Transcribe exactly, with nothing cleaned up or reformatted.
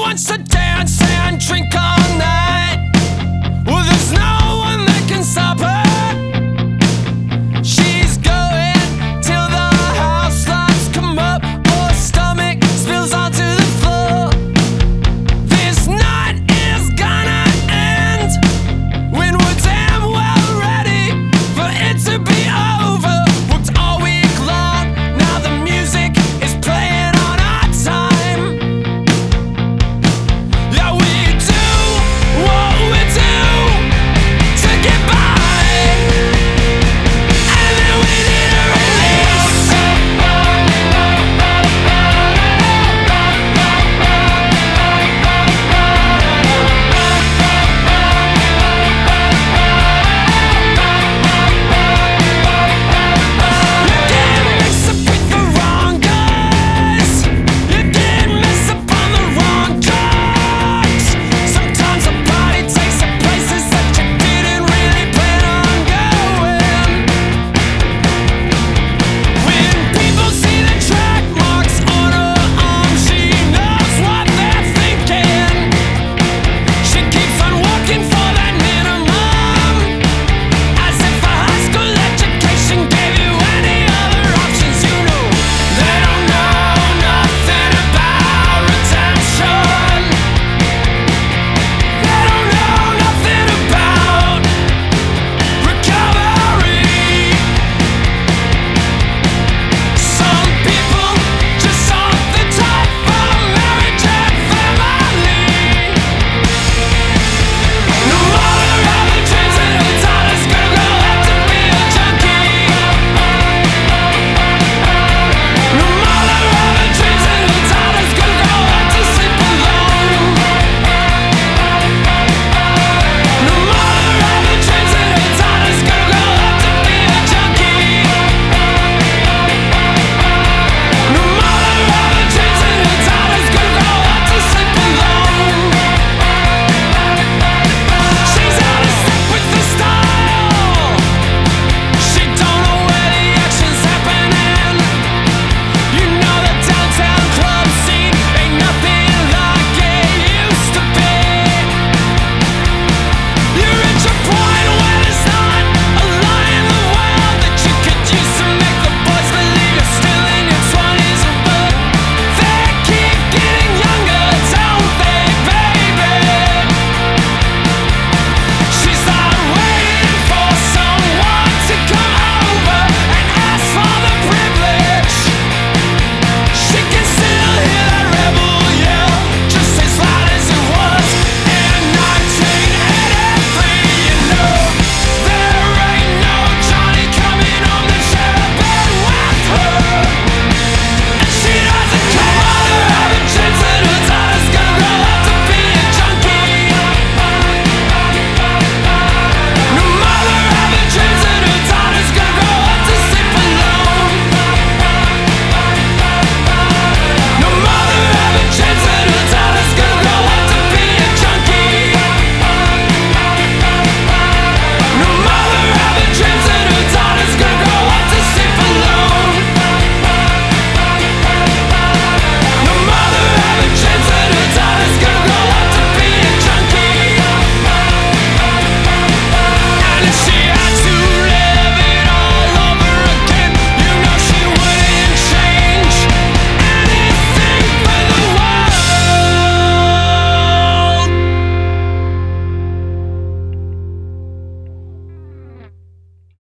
wants to dance and drink all night. Well, there's no one that can stop her. She's going till the house lights come up or her stomach spills onto the floor. This night is gonna end when we're damn well ready for it to be over.